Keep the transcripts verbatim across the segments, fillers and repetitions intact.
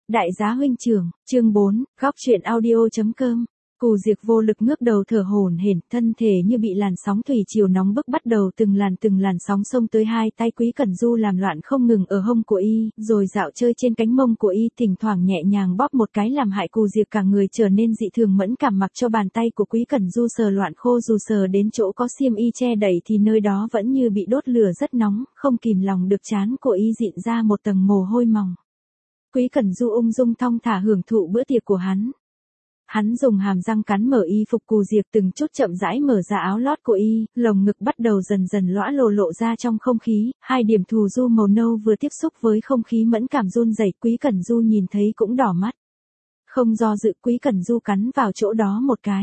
Đại giá huynh trưởng, chương bốn, góc truyện audio.com. Cù Diệc vô lực ngước đầu thở hổn hển, thân thể như bị làn sóng thủy triều nóng bức bắt đầu từng làn từng làn sóng xông tới, hai tay Quý Cẩn Du làm loạn không ngừng ở hông của y, rồi dạo chơi trên cánh mông của y, thỉnh thoảng nhẹ nhàng bóp một cái làm hại Cù Diệc cả người trở nên dị thường mẫn cảm, mặc cho bàn tay của Quý Cẩn Du sờ loạn khô, dù sờ đến chỗ có xiêm y che đậy thì nơi đó vẫn như bị đốt lửa rất nóng, không kìm lòng được trán của y dịn ra một tầng mồ hôi mỏng. Quý Cẩn Du ung dung thong thả hưởng thụ bữa tiệc của hắn. Hắn dùng hàm răng cắn mở y phục Cù Diệc, từng chút chậm rãi mở ra áo lót của y, lồng ngực bắt đầu dần dần lõa lồ lộ ra trong không khí, hai điểm thù du màu nâu vừa tiếp xúc với không khí mẫn cảm run rẩy, Quý Cẩn Du nhìn thấy cũng đỏ mắt. Không do dự, Quý Cẩn Du cắn vào chỗ đó một cái.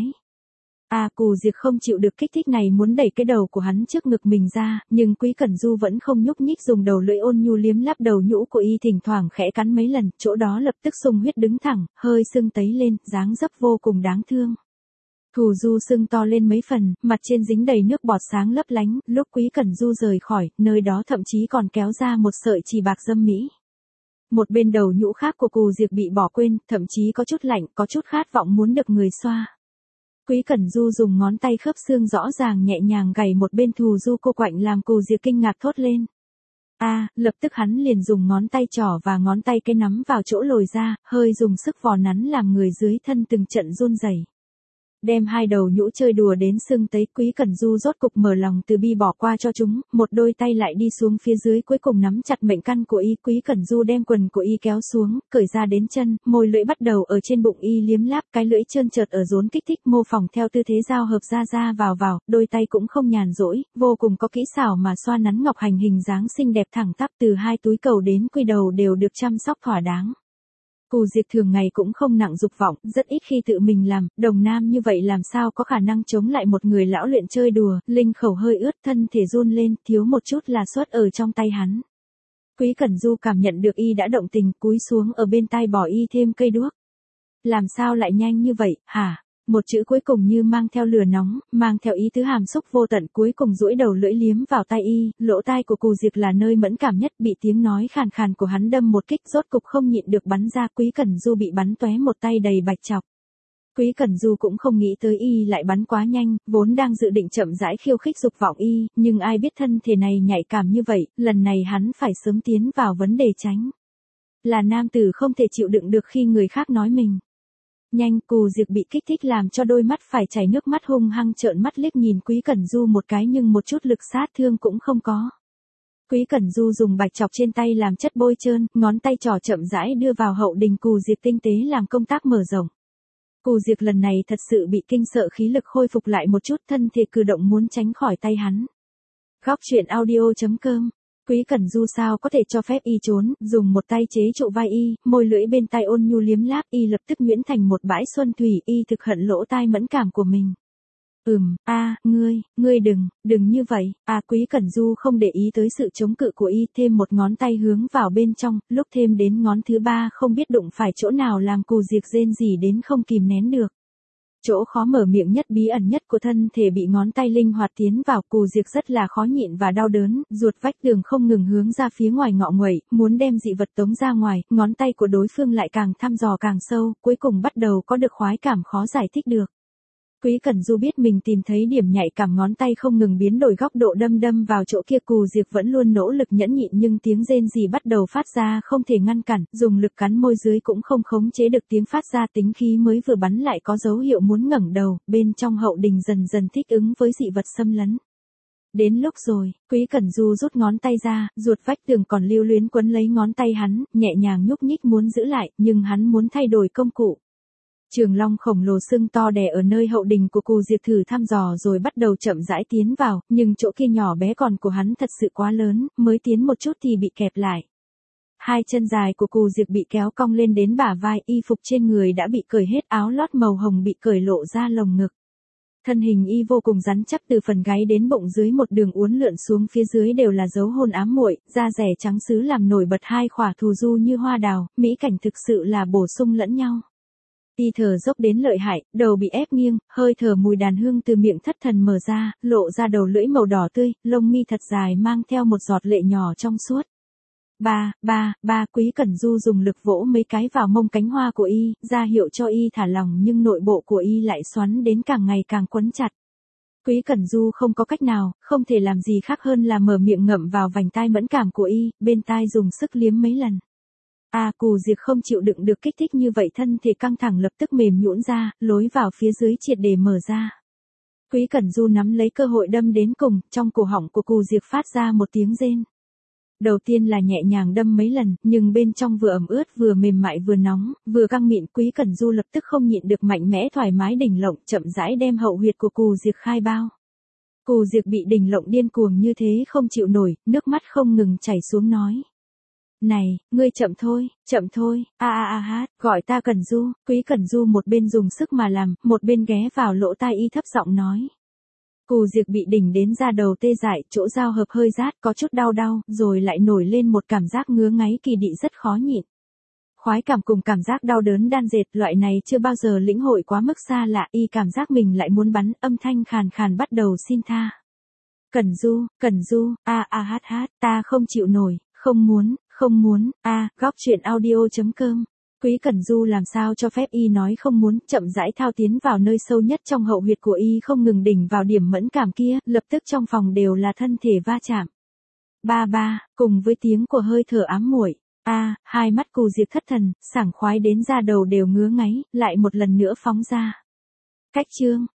À, Cù Diệc không chịu được kích thích này, muốn đẩy cái đầu của hắn trước ngực mình ra, nhưng Quý Cẩn Du vẫn không nhúc nhích, dùng đầu lưỡi ôn nhu liếm láp đầu nhũ của y, thỉnh thoảng khẽ cắn mấy lần, chỗ đó lập tức sung huyết đứng thẳng, hơi sưng tấy lên, dáng dấp vô cùng đáng thương. Thù du sưng to lên mấy phần, mặt trên dính đầy nước bọt sáng lấp lánh, lúc Quý Cẩn Du rời khỏi, nơi đó thậm chí còn kéo ra một sợi chì bạc dâm mỹ. Một bên đầu nhũ khác của Cù Diệc bị bỏ quên, thậm chí có chút lạnh, có chút khát vọng muốn được người xoa. Quý Cẩn Du dùng ngón tay khớp xương rõ ràng nhẹ nhàng gảy một bên thù du cô quạnh, làm Cù Diệc kinh ngạc thốt lên. A, à, lập tức hắn liền dùng ngón tay trỏ và ngón tay cái nắm vào chỗ lồi ra, hơi dùng sức vò nắn làm người dưới thân từng trận run rẩy. Đem hai đầu nhũ chơi đùa đến sưng tấy, Quý Cẩn Du rốt cục mở lòng từ bi bỏ qua cho chúng, một đôi tay lại đi xuống phía dưới cuối cùng nắm chặt mệnh căn của y. Quý Cẩn Du đem quần của y kéo xuống, cởi ra đến chân, môi lưỡi bắt đầu ở trên bụng y liếm láp, cái lưỡi trơn trượt ở rốn kích thích, mô phỏng theo tư thế giao hợp ra ra vào vào, đôi tay cũng không nhàn rỗi, vô cùng có kỹ xảo mà xoa nắn ngọc hành hình dáng xinh đẹp thẳng tắp từ hai túi cầu đến quy đầu đều được chăm sóc thỏa đáng. Cù Diệc thường ngày cũng không nặng dục vọng, rất ít khi tự mình làm, đồng nam như vậy làm sao có khả năng chống lại một người lão luyện chơi đùa, linh khẩu hơi ướt, thân thể run lên, thiếu một chút là xuất ở trong tay hắn. Quý Cẩn Du cảm nhận được y đã động tình, cúi xuống ở bên tai bỏ y thêm cây đuốc. Làm sao lại nhanh như vậy, hả? Một chữ cuối cùng như mang theo lửa nóng, mang theo ý tứ hàm xúc vô tận, cuối cùng duỗi đầu lưỡi liếm vào tai y, lỗ tai của Cù Diệc là nơi mẫn cảm nhất, bị tiếng nói khàn khàn của hắn đâm một kích, rốt cục không nhịn được bắn ra, Quý Cẩn Du bị bắn tóe một tay đầy bạch chọc. Quý Cẩn Du cũng không nghĩ tới y lại bắn quá nhanh, vốn đang dự định chậm rãi khiêu khích dục vọng y, nhưng ai biết thân thể này nhạy cảm như vậy, lần này hắn phải sớm tiến vào vấn đề tránh. Là nam tử không thể chịu đựng được khi người khác nói mình. Nhanh, Cù Diệc bị kích thích làm cho đôi mắt phải chảy nước mắt, hung hăng trợn mắt liếc nhìn Quý Cẩn Du một cái nhưng một chút lực sát thương cũng không có. Quý Cẩn Du dùng bạch chọc trên tay làm chất bôi trơn, ngón tay trỏ chậm rãi đưa vào hậu đình Cù Diệc, tinh tế làm công tác mở rộng. Cù Diệc lần này thật sự bị kinh sợ, khí lực khôi phục lại một chút, thân thể cử động muốn tránh khỏi tay hắn. Góc truyện audio.com. Quý Cẩn Du sao có thể cho phép y trốn, dùng một tay chế trụ vai y, môi lưỡi bên tai ôn nhu liếm láp, y lập tức nhuyễn thành một bãi xuân thủy, y thực hận lỗ tai mẫn cảm của mình. Ừm, a, à, ngươi, ngươi đừng, đừng như vậy, à Quý Cẩn Du không để ý tới sự chống cự của y, thêm một ngón tay hướng vào bên trong, lúc thêm đến ngón thứ ba không biết đụng phải chỗ nào làm Cù Diệc rên rỉ đến không kìm nén được. Chỗ khó mở miệng nhất, bí ẩn nhất của thân thể bị ngón tay linh hoạt tiến vào, Cù Diệc rất là khó nhịn và đau đớn, ruột vách tường không ngừng hướng ra phía ngoài ngọ nguậy, muốn đem dị vật tống ra ngoài, ngón tay của đối phương lại càng thăm dò càng sâu, cuối cùng bắt đầu có được khoái cảm khó giải thích được. Quý Cẩn Du biết mình tìm thấy điểm nhạy cảm, ngón tay không ngừng biến đổi góc độ đâm đâm vào chỗ kia, Cù Diệc vẫn luôn nỗ lực nhẫn nhịn nhưng tiếng rên rỉ bắt đầu phát ra không thể ngăn cản, dùng lực cắn môi dưới cũng không khống chế được tiếng phát ra, tính khí mới vừa bắn lại có dấu hiệu muốn ngẩng đầu, bên trong hậu đình dần dần thích ứng với dị vật xâm lấn. Đến lúc rồi, Quý Cẩn Du rút ngón tay ra, ruột vách tường còn lưu luyến quấn lấy ngón tay hắn, nhẹ nhàng nhúc nhích muốn giữ lại, nhưng hắn muốn thay đổi công cụ. Trường long khổng lồ sưng to đè ở nơi hậu đình của Cù Diệc thử thăm dò rồi bắt đầu chậm rãi tiến vào, nhưng chỗ kia nhỏ bé còn của hắn thật sự quá lớn, mới tiến một chút thì bị kẹp lại. Hai chân dài của Cù Diệc bị kéo cong lên đến bả vai, y phục trên người đã bị cởi hết, áo lót màu hồng bị cởi lộ ra lồng ngực. Thân hình y vô cùng rắn chắc, từ phần gáy đến bụng dưới một đường uốn lượn xuống phía dưới đều là dấu hôn ám muội, da rẻ trắng sứ làm nổi bật hai khỏa thù du như hoa đào, mỹ cảnh thực sự là bổ sung lẫn nhau. Y thở dốc đến lợi hại, đầu bị ép nghiêng, hơi thở mùi đàn hương từ miệng thất thần mở ra, lộ ra đầu lưỡi màu đỏ tươi, lông mi thật dài mang theo một giọt lệ nhỏ trong suốt. Ba, ba, ba, Quý Cẩn Du dùng lực vỗ mấy cái vào mông cánh hoa của y, ra hiệu cho y thả lỏng nhưng nội bộ của y lại xoắn đến càng ngày càng quấn chặt. Quý Cẩn Du không có cách nào, không thể làm gì khác hơn là mở miệng ngậm vào vành tai mẫn cảm của y, bên tai dùng sức liếm mấy lần. À, Cù Diệp không chịu đựng được kích thích như vậy, thân thể căng thẳng lập tức mềm nhũn ra, lối vào phía dưới triệt để mở ra. Quý Cẩn Du nắm lấy cơ hội đâm đến cùng, trong cổ họng của Cù Diệp phát ra một tiếng rên. Đầu tiên là nhẹ nhàng đâm mấy lần, nhưng bên trong vừa ẩm ướt vừa mềm mại vừa nóng, vừa căng mịn. Quý Cẩn Du lập tức không nhịn được mạnh mẽ thoải mái đỉnh lộng, chậm rãi đem hậu huyệt của Cù Diệp khai bao. Cù Diệp bị đỉnh lộng điên cuồng như thế không chịu nổi, nước mắt không ngừng chảy xuống nói. Này, ngươi chậm thôi, chậm thôi, a a a hát, gọi ta Cẩn Du. Quý Cẩn Du một bên dùng sức mà làm, một bên ghé vào lỗ tai y thấp giọng nói. Cù Diệp bị đỉnh đến da đầu tê dại, chỗ giao hợp hơi rát, có chút đau đau, rồi lại nổi lên một cảm giác ngứa ngáy kỳ dị rất khó nhịn. Khoái cảm cùng cảm giác đau đớn đan dệt, loại này chưa bao giờ lĩnh hội quá mức xa lạ, y cảm giác mình lại muốn bắn, âm thanh khàn khàn bắt đầu xin tha. Cẩn Du, Cẩn Du, a a hát hát, ta không chịu nổi, không muốn, không muốn, a, góc truyện audio chấm com. Quý Cẩn Du làm sao cho phép y nói không muốn, chậm rãi thao tiến vào nơi sâu nhất trong hậu huyệt của y, không ngừng đỉnh vào điểm mẫn cảm kia, lập tức trong phòng đều là thân thể va chạm. Ba ba, cùng với tiếng của hơi thở ám muội. A, hai mắt Cù Diệp thất thần, sảng khoái đến da đầu đều ngứa ngáy, lại một lần nữa phóng ra. Cách chương